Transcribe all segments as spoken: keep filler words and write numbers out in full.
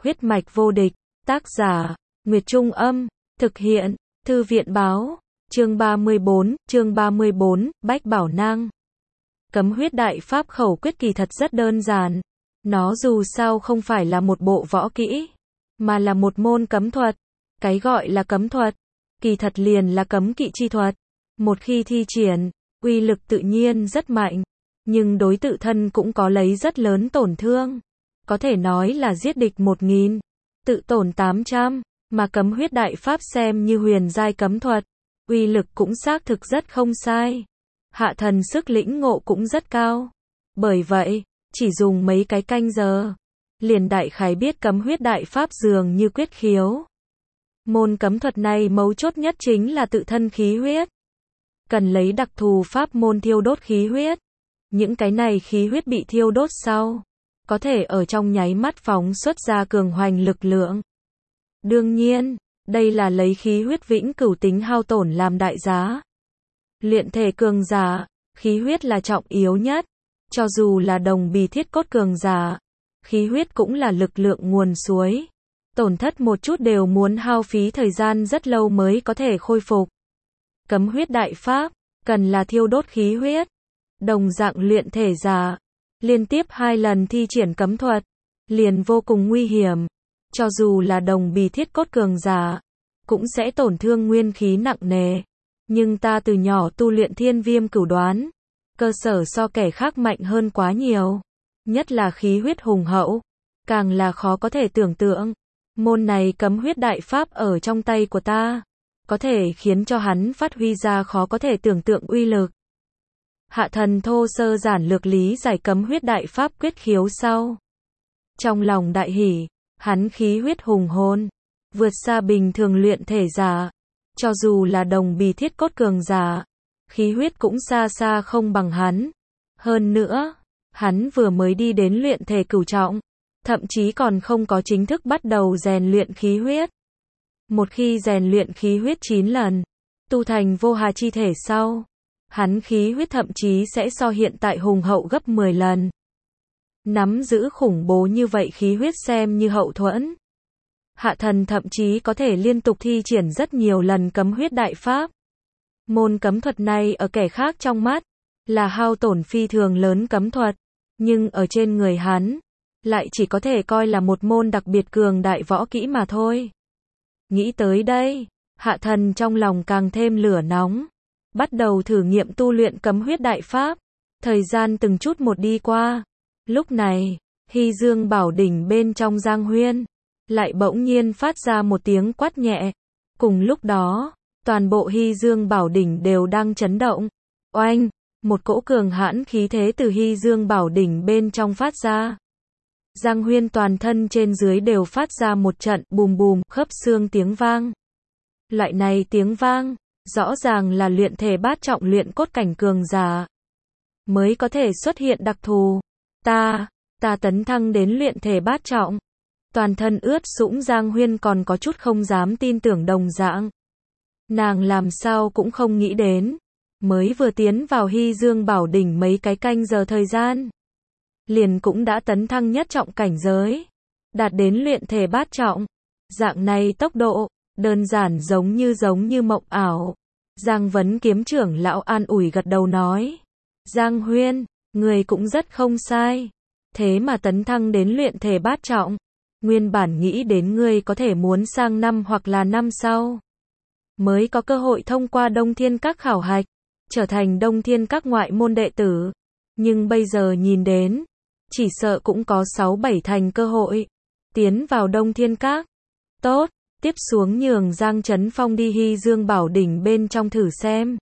Huyết mạch vô địch, tác giả, Nguyệt Trung Âm, thực hiện, Thư viện báo, chương ba mươi bốn, chương ba mươi bốn, Bách Bảo Nang. Cấm huyết đại pháp khẩu quyết kỳ thật rất đơn giản. Nó dù sao không phải là một bộ võ kỹ, mà là một môn cấm thuật. Cái gọi là cấm thuật, kỳ thật liền là cấm kỵ chi thuật. Một khi thi triển, uy lực tự nhiên rất mạnh, nhưng đối tự thân cũng có lấy rất lớn tổn thương. Có thể nói là giết địch một nghìn, tự tổn tám trăm, mà cấm huyết đại pháp xem như huyền giai cấm thuật, uy lực cũng xác thực rất không sai. Hạ thần sức lĩnh ngộ cũng rất cao. Bởi vậy, chỉ dùng mấy cái canh giờ, liền đại khái biết cấm huyết đại pháp dường như quyết khiếu. Môn cấm thuật này mấu chốt nhất chính là tự thân khí huyết. Cần lấy đặc thù pháp môn thiêu đốt khí huyết. Những cái này khí huyết bị thiêu đốt sau, có thể ở trong nháy mắt phóng xuất ra cường hoành lực lượng. Đương nhiên, đây là lấy khí huyết vĩnh cửu tính hao tổn làm đại giá. Luyện thể cường giả, khí huyết là trọng yếu nhất. Cho dù là đồng bì thiết cốt cường giả, khí huyết cũng là lực lượng nguồn suối. Tổn thất một chút đều muốn hao phí thời gian rất lâu mới có thể khôi phục. Cấm huyết đại pháp, cần là thiêu đốt khí huyết. Đồng dạng luyện thể giả, liên tiếp hai lần thi triển cấm thuật, liền vô cùng nguy hiểm. Cho dù là đồng bì thiết cốt cường giả, cũng sẽ tổn thương nguyên khí nặng nề. Nhưng ta từ nhỏ tu luyện thiên viêm cửu đoán, cơ sở so kẻ khác mạnh hơn quá nhiều. Nhất là khí huyết hùng hậu, càng là khó có thể tưởng tượng. Môn này cấm huyết đại pháp ở trong tay của ta, có thể khiến cho hắn phát huy ra khó có thể tưởng tượng uy lực. Hạ thần thô sơ giản lược lý giải cấm huyết đại pháp quyết khiếu sau. Trong lòng đại hỉ, hắn khí huyết hùng hồn, vượt xa bình thường luyện thể giả. Cho dù là đồng bì thiết cốt cường giả, khí huyết cũng xa xa không bằng hắn. Hơn nữa, hắn vừa mới đi đến luyện thể cửu trọng, thậm chí còn không có chính thức bắt đầu rèn luyện khí huyết. Một khi rèn luyện khí huyết chín lần, tu thành vô hà chi thể sau, hắn khí huyết thậm chí sẽ so hiện tại hùng hậu gấp mười lần. Nắm giữ khủng bố như vậy khí huyết xem như hậu thuẫn. Hạ thần thậm chí có thể liên tục thi triển rất nhiều lần cấm huyết đại pháp. Môn cấm thuật này ở kẻ khác trong mắt, là hao tổn phi thường lớn cấm thuật. Nhưng ở trên người hắn, lại chỉ có thể coi là một môn đặc biệt cường đại võ kỹ mà thôi. Nghĩ tới đây, hạ thần trong lòng càng thêm lửa nóng. Bắt đầu thử nghiệm tu luyện cấm huyết đại pháp. Thời gian từng chút một đi qua. Lúc này, Hy Dương Bảo Đỉnh bên trong Giang Huyên, lại bỗng nhiên phát ra một tiếng quát nhẹ. Cùng lúc đó, toàn bộ Hy Dương Bảo Đỉnh đều đang chấn động. Oanh, một cỗ cường hãn khí thế từ Hy Dương Bảo Đỉnh bên trong phát ra. Giang Huyên toàn thân trên dưới đều phát ra một trận bùm bùm khớp xương tiếng vang. Loại này tiếng vang, rõ ràng là luyện thể bát trọng luyện cốt cảnh cường giả mới có thể xuất hiện đặc thù. Ta, ta tấn thăng đến luyện thể bát trọng. Toàn thân ướt sũng Giang Huyên còn có chút không dám tin tưởng đồng dạng. Nàng làm sao cũng không nghĩ đến, mới vừa tiến vào Hy Dương Bảo Đỉnh mấy cái canh giờ thời gian, liền cũng đã tấn thăng nhất trọng cảnh giới, đạt đến luyện thể bát trọng. Dạng này tốc độ, đơn giản giống như giống như mộng ảo. Giang Vấn Kiếm trưởng lão an ủi gật đầu nói. Giang Huyên, người cũng rất không sai. Thế mà tấn thăng đến luyện thể bát trọng. Nguyên bản nghĩ đến ngươi có thể muốn sang năm hoặc là năm sau, mới có cơ hội thông qua Đông Thiên Các khảo hạch, trở thành Đông Thiên Các ngoại môn đệ tử. Nhưng bây giờ nhìn đến, chỉ sợ cũng có sáu bảy thành cơ hội tiến vào Đông Thiên Các. Tốt, tiếp xuống nhường Giang Trấn Phong đi Hy Dương Bảo Đỉnh bên trong thử xem.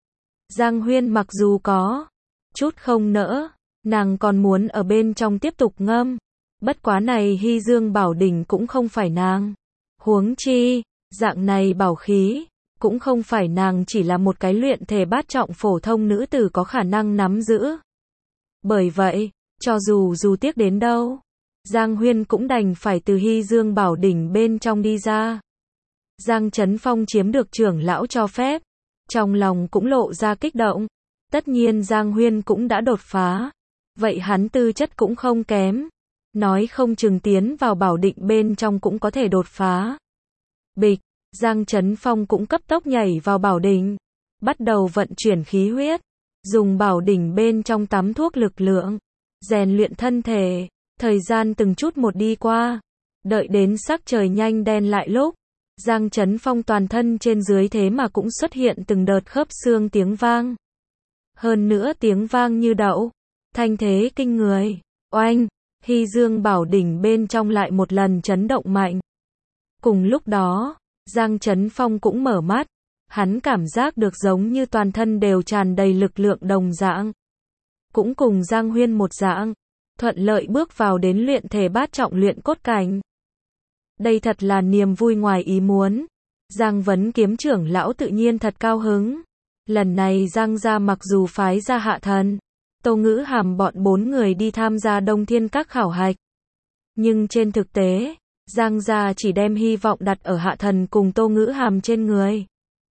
Giang Huyên mặc dù có chút không nỡ, nàng còn muốn ở bên trong tiếp tục ngâm. Bất quá này Hy Dương Bảo Đỉnh cũng không phải nàng. Huống chi, dạng này bảo khí, cũng không phải nàng chỉ là một cái luyện thể bát trọng phổ thông nữ tử có khả năng nắm giữ. Bởi vậy, cho dù dù tiếc đến đâu, Giang Huyên cũng đành phải từ Hy Dương Bảo Đỉnh bên trong đi ra. Giang Trấn Phong chiếm được trưởng lão cho phép, trong lòng cũng lộ ra kích động. Tất nhiên Giang Huyên cũng đã đột phá, vậy hắn tư chất cũng không kém. Nói không chừng tiến vào bảo định bên trong cũng có thể đột phá. Bịch, Giang Chấn Phong cũng cấp tốc nhảy vào bảo đỉnh, bắt đầu vận chuyển khí huyết, dùng bảo đỉnh bên trong tắm thuốc lực lượng, rèn luyện thân thể. Thời gian từng chút một đi qua, đợi đến sắc trời nhanh đen lại lúc, Giang Chấn Phong toàn thân trên dưới thế mà cũng xuất hiện từng đợt khớp xương tiếng vang. Hơn nữa tiếng vang như đậu, thanh thế kinh người. Oanh, Hy Dương bảo đỉnh bên trong lại một lần chấn động mạnh. Cùng lúc đó, Giang Chấn Phong cũng mở mắt, hắn cảm giác được giống như toàn thân đều tràn đầy lực lượng đồng dạng. Cũng cùng Giang Huyên một dạng, thuận lợi bước vào đến luyện thể bát trọng luyện cốt cảnh. Đây thật là niềm vui ngoài ý muốn. Giang Vấn Kiếm trưởng lão tự nhiên thật cao hứng. Lần này Giang gia mặc dù phái ra Hạ Thần, Tô Ngữ Hàm bọn bốn người đi tham gia Đông Thiên Các khảo hạch. Nhưng trên thực tế, Giang gia chỉ đem hy vọng đặt ở Hạ Thần cùng Tô Ngữ Hàm trên người.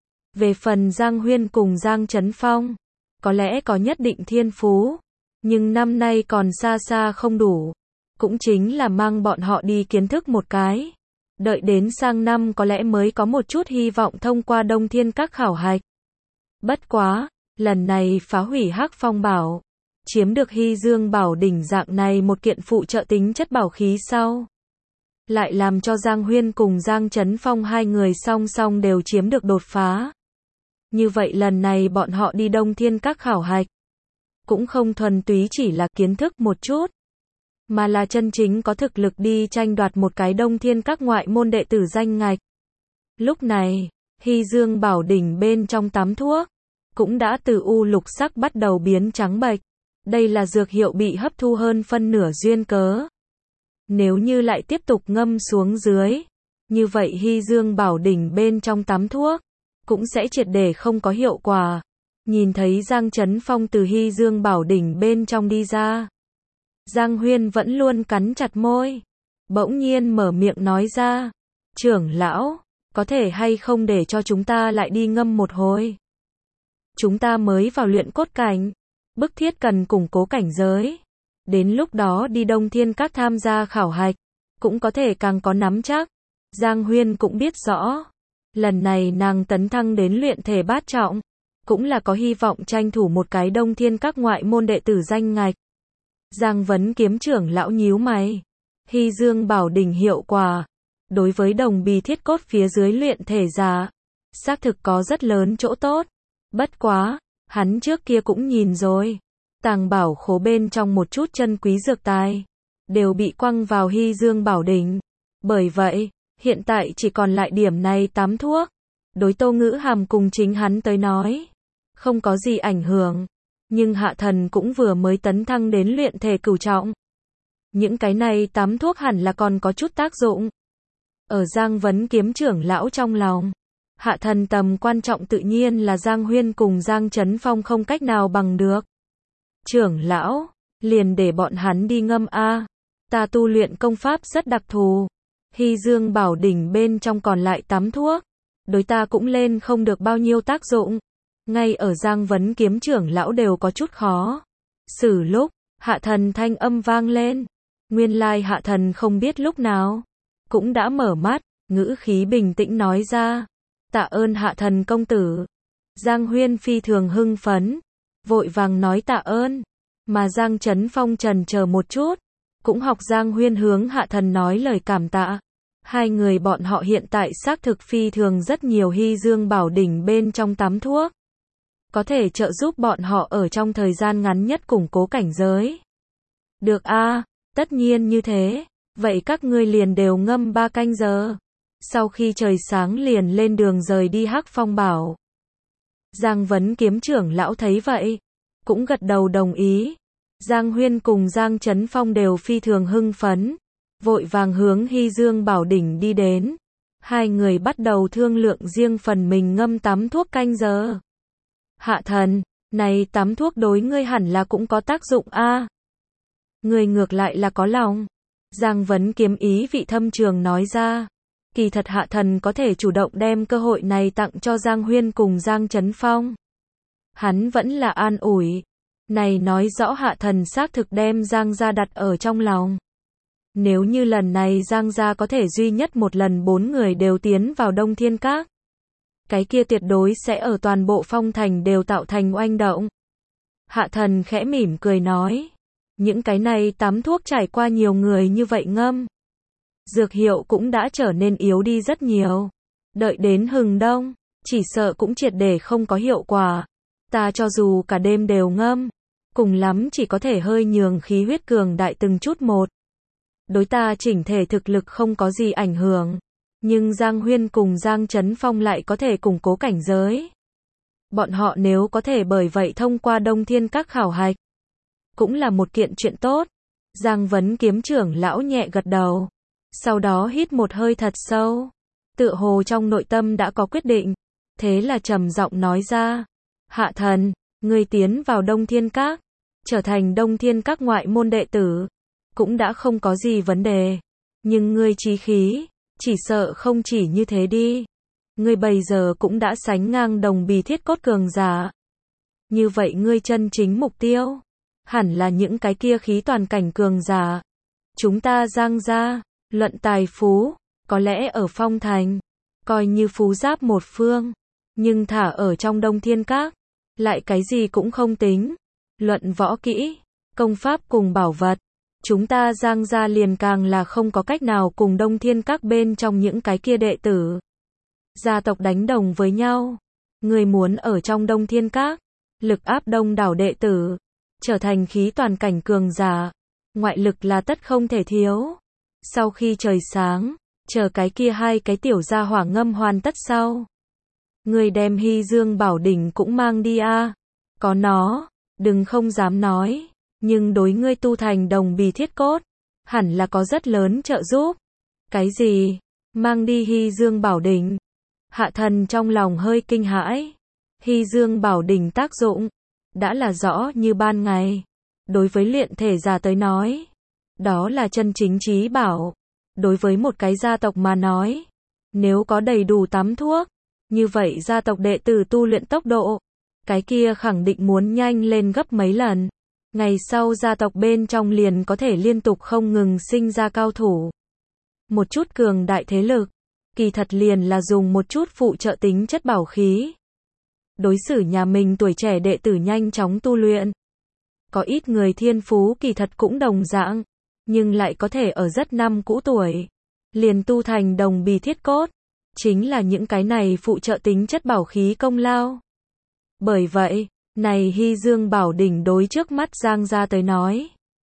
Về phần Giang Huyên cùng Giang Chấn Phong, có lẽ có nhất định thiên phú, nhưng năm nay còn xa xa không đủ. Cũng chính là mang bọn họ đi kiến thức một cái. Đợi đến sang năm có lẽ mới có một chút hy vọng thông qua Đông Thiên Các khảo hạch. Bất quá, lần này phá hủy Hắc Phong Bảo, chiếm được Hy Dương Bảo đỉnh dạng này một kiện phụ trợ tính chất bảo khí sau, lại làm cho Giang Huyên cùng Giang Chấn Phong hai người song song đều chiếm được đột phá. Như vậy lần này bọn họ đi Đông Thiên Các khảo hạch, cũng không thuần túy chỉ là kiến thức một chút, mà là chân chính có thực lực đi tranh đoạt một cái Đông Thiên Các ngoại môn đệ tử danh ngạch. Lúc này, Hy Dương Bảo đỉnh bên trong tắm thuốc, cũng đã từ u lục sắc bắt đầu biến trắng bệch. Đây là dược hiệu bị hấp thu hơn phân nửa duyên cớ. Nếu như lại tiếp tục ngâm xuống dưới, như vậy Hy Dương Bảo đỉnh bên trong tắm thuốc, cũng sẽ triệt để không có hiệu quả. Nhìn thấy Giang Chấn Phong từ Hy Dương Bảo đỉnh bên trong đi ra, Giang Huyên vẫn luôn cắn chặt môi, bỗng nhiên mở miệng nói ra, trưởng lão, có thể hay không để cho chúng ta lại đi ngâm một hồi? Chúng ta mới vào luyện cốt cảnh, bức thiết cần củng cố cảnh giới. Đến lúc đó đi Đông Thiên Các tham gia khảo hạch, cũng có thể càng có nắm chắc. Giang Huyên cũng biết rõ, lần này nàng tấn thăng đến luyện thể bát trọng, cũng là có hy vọng tranh thủ một cái Đông Thiên Các ngoại môn đệ tử danh ngạch. Giang Vấn Kiếm trưởng lão nhíu mày. Hy Dương Bảo đỉnh hiệu quả, đối với đồng bì thiết cốt phía dưới luyện thể giả, xác thực có rất lớn chỗ tốt. Bất quá, hắn trước kia cũng nhìn rồi. Tàng bảo khố bên trong một chút chân quý dược tài, đều bị quăng vào Hy Dương Bảo đỉnh. Bởi vậy, hiện tại chỉ còn lại điểm này tám thuốc. Đối Tô Ngữ Hàm cùng chính hắn tới nói, không có gì ảnh hưởng. Nhưng Hạ Thần cũng vừa mới tấn thăng đến luyện thể cửu trọng. Những cái này tám thuốc hẳn là còn có chút tác dụng. Ở Giang Vấn Kiếm trưởng lão trong lòng, Hạ Thần tầm quan trọng tự nhiên là Giang Huyên cùng Giang Chấn Phong không cách nào bằng được. Trưởng lão, liền để bọn hắn đi ngâm a. Ta tu luyện công pháp rất đặc thù. Hy Dương Bảo đỉnh bên trong còn lại tám thuốc, đối ta cũng lên không được bao nhiêu tác dụng. Ngay ở Giang Vấn Kiếm trưởng lão đều có chút khó xử lúc, Hạ Thần thanh âm vang lên. Nguyên lai Hạ Thần không biết lúc nào, cũng đã mở mắt, ngữ khí bình tĩnh nói ra. Tạ ơn Hạ Thần công tử. Giang Huyên phi thường hưng phấn, vội vàng nói tạ ơn. Mà Giang Chấn Phong trần chờ một chút, cũng học Giang Huyên hướng Hạ Thần nói lời cảm tạ. Hai người bọn họ hiện tại xác thực phi thường rất nhiều Hy Dương Bảo đỉnh bên trong tắm thuốc, có thể trợ giúp bọn họ ở trong thời gian ngắn nhất củng cố cảnh giới. Được a, tất nhiên như thế. Vậy các ngươi liền đều ngâm ba canh giờ. Sau khi trời sáng liền lên đường rời đi Hắc Phong Bảo. Giang Vấn Kiếm trưởng lão thấy vậy, cũng gật đầu đồng ý. Giang Huyên cùng Giang Chấn Phong đều phi thường hưng phấn, vội vàng hướng Hy Dương Bảo đỉnh đi đến. Hai người bắt đầu thương lượng riêng phần mình ngâm tắm thuốc canh giờ. Hạ Thần, này tắm thuốc đối ngươi hẳn là cũng có tác dụng a. Ngươi ngược lại là có lòng. Giang Vấn Kiếm ý vị thâm trường nói ra. Kỳ thật Hạ Thần có thể chủ động đem cơ hội này tặng cho Giang Huyên cùng Giang Chấn Phong. Hắn vẫn là an ủi. Này nói rõ Hạ Thần xác thực đem Giang gia đặt ở trong lòng. Nếu như lần này Giang gia có thể duy nhất một lần bốn người đều tiến vào Đông Thiên Các, cái kia tuyệt đối sẽ ở toàn bộ phong thành đều tạo thành oanh động. Hạ thần khẽ mỉm cười nói, những cái này tắm thuốc trải qua nhiều người như vậy ngâm, dược hiệu cũng đã trở nên yếu đi rất nhiều. Đợi đến hừng đông, chỉ sợ cũng triệt để không có hiệu quả. Ta cho dù cả đêm đều ngâm, cùng lắm chỉ có thể hơi nhường khí huyết cường đại từng chút một. Đối ta chỉnh thể thực lực không có gì ảnh hưởng. Nhưng Giang Huyên cùng Giang Trấn Phong lại có thể củng cố cảnh giới. Bọn họ nếu có thể bởi vậy thông qua Đông Thiên Các khảo hạch, cũng là một kiện chuyện tốt. Giang Vấn Kiếm trưởng lão nhẹ gật đầu. Sau đó hít một hơi thật sâu. Tựa hồ trong nội tâm đã có quyết định. Thế là trầm giọng nói ra. Hạ thần, ngươi tiến vào Đông Thiên Các, trở thành Đông Thiên Các ngoại môn đệ tử, cũng đã không có gì vấn đề. Nhưng ngươi chí khí, chỉ sợ không chỉ như thế đi. Ngươi bây giờ cũng đã sánh ngang Đồng Bì Thiết Cốt cường giả. Như vậy ngươi chân chính mục tiêu, hẳn là những cái kia khí toàn cảnh cường giả. Chúng ta Giang gia, luận tài phú, có lẽ ở phong thành, coi như phú giáp một phương. Nhưng thả ở trong Đông Thiên Các, lại cái gì cũng không tính. Luận võ kỹ, công pháp cùng bảo vật, chúng ta Giang gia liền càng là không có cách nào cùng Đông Thiên Các bên trong những cái kia đệ tử. Gia tộc đánh đồng với nhau. Người muốn ở trong Đông Thiên Các, lực áp đông đảo đệ tử, trở thành khí toàn cảnh cường giả, ngoại lực là tất không thể thiếu. Sau khi trời sáng, chờ cái kia hai cái tiểu gia hỏa ngâm hoàn tất sau. Người đem Hy Dương Bảo Đỉnh cũng mang đi a. Có nó, đừng không dám nói, nhưng đối ngươi tu thành Đồng Bì Thiết Cốt, hẳn là có rất lớn trợ giúp. Cái gì? Mang đi Hy Dương Bảo Đỉnh? Hạ thần trong lòng hơi kinh hãi. Hy Dương Bảo Đỉnh tác dụng, đã là rõ như ban ngày. Đối với luyện thể giả tới nói, đó là chân chính trí bảo. Đối với một cái gia tộc mà nói, nếu có đầy đủ tắm thuốc, như vậy gia tộc đệ tử tu luyện tốc độ, cái kia khẳng định muốn nhanh lên gấp mấy lần. Ngày sau gia tộc bên trong liền có thể liên tục không ngừng sinh ra cao thủ. Một chút cường đại thế lực, kỳ thật liền là dùng một chút phụ trợ tính chất bảo khí. Đối xử nhà mình tuổi trẻ đệ tử nhanh chóng tu luyện. Có ít người thiên phú kỳ thật cũng đồng dạng, nhưng lại có thể ở rất năm cũ tuổi, liền tu thành Đồng Bì Thiết Cốt. Chính là những cái này phụ trợ tính chất bảo khí công lao. Bởi vậy, này Hy Dương Bảo Đỉnh đối trước mắt Giang gia tới nói,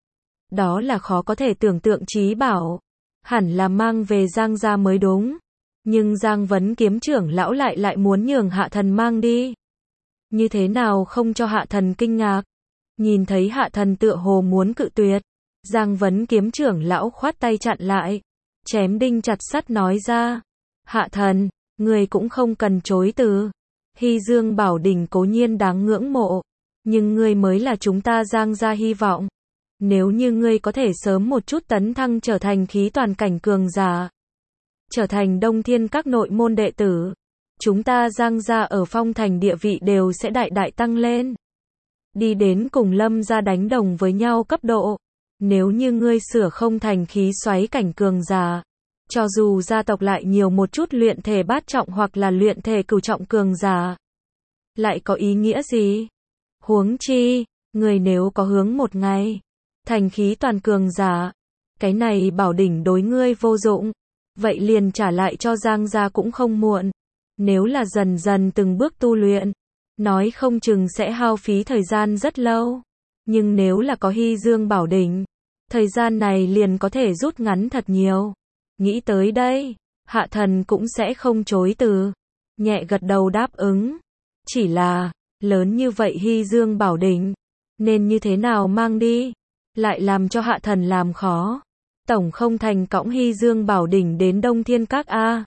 đó là khó có thể tưởng tượng trí bảo, hẳn là mang về Giang gia mới đúng. Nhưng Giang Vấn Kiếm trưởng lão lại lại muốn nhường Hạ thần mang đi. Như thế nào không cho Hạ thần kinh ngạc? Nhìn thấy Hạ thần tựa hồ muốn cự tuyệt, Giang Vấn Kiếm trưởng lão khoát tay chặn lại, chém đinh chặt sắt nói ra. Hạ thần, người cũng không cần chối từ. Hy Dương Bảo Đỉnh cố nhiên đáng ngưỡng mộ, nhưng ngươi mới là chúng ta Giang gia hy vọng. Nếu như ngươi có thể sớm một chút tấn thăng trở thành khí toàn cảnh cường giả, trở thành Đông Thiên Các nội môn đệ tử, chúng ta Giang gia ở phong thành địa vị đều sẽ đại đại tăng lên. Đi đến cùng Lâm gia đánh đồng với nhau cấp độ. Nếu như ngươi sửa không thành khí xoáy cảnh cường giả, cho dù gia tộc lại nhiều một chút luyện thể bát trọng hoặc là luyện thể cửu trọng cường giả, lại có ý nghĩa gì? Huống chi, người nếu có hướng một ngày thành khí toàn cường giả, cái này bảo đỉnh đối ngươi vô dụng, vậy liền trả lại cho Giang gia cũng không muộn. Nếu là dần dần từng bước tu luyện, nói không chừng sẽ hao phí thời gian rất lâu. Nhưng nếu là có Hy Dương Bảo Đỉnh, thời gian này liền có thể rút ngắn thật nhiều. Nghĩ tới đây, Hạ thần cũng sẽ không chối từ, nhẹ gật đầu đáp ứng. Chỉ là, lớn như vậy Hy Dương Bảo Đỉnh, nên như thế nào mang đi, lại làm cho Hạ thần làm khó. Tổng không thành cõng Hy Dương Bảo Đỉnh đến Đông Thiên Các a.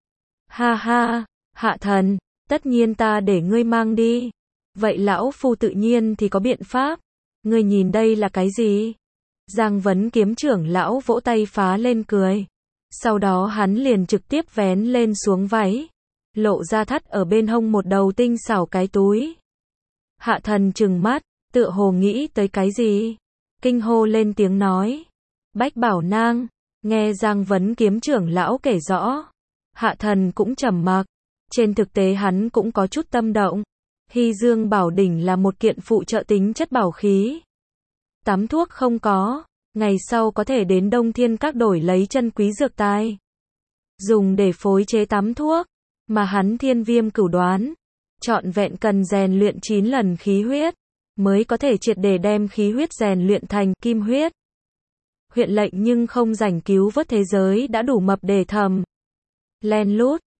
Ha ha, Hạ thần, tất nhiên ta để ngươi mang đi. Vậy lão phu tự nhiên thì có biện pháp. Ngươi nhìn đây là cái gì? Giang Vấn Kiếm trưởng lão vỗ tay phá lên cười. Sau đó hắn liền trực tiếp vén lên xuống váy, lộ ra thắt ở bên hông một đầu tinh xảo cái túi. Hạ thần trừng mắt, tựa hồ nghĩ tới cái gì, kinh hô lên tiếng nói. Bách Bảo Nang, nghe Giang Vấn Kiếm trưởng lão kể rõ. Hạ thần cũng trầm mặc. Trên thực tế hắn cũng có chút tâm động. Hy Dương Bảo Đỉnh là một kiện phụ trợ tính chất bảo khí. Tắm thuốc không có, ngày sau có thể đến Đông Thiên Các đổi lấy chân quý dược tài. Dùng để phối chế tắm thuốc, mà hắn Thiên Viêm Cửu Đoán, trọn vẹn cần rèn luyện chín lần khí huyết, mới có thể triệt để đem khí huyết rèn luyện thành kim huyết. Huyện lệnh nhưng không rảnh cứu vớt thế giới đã đủ mập để thầm. Len lút,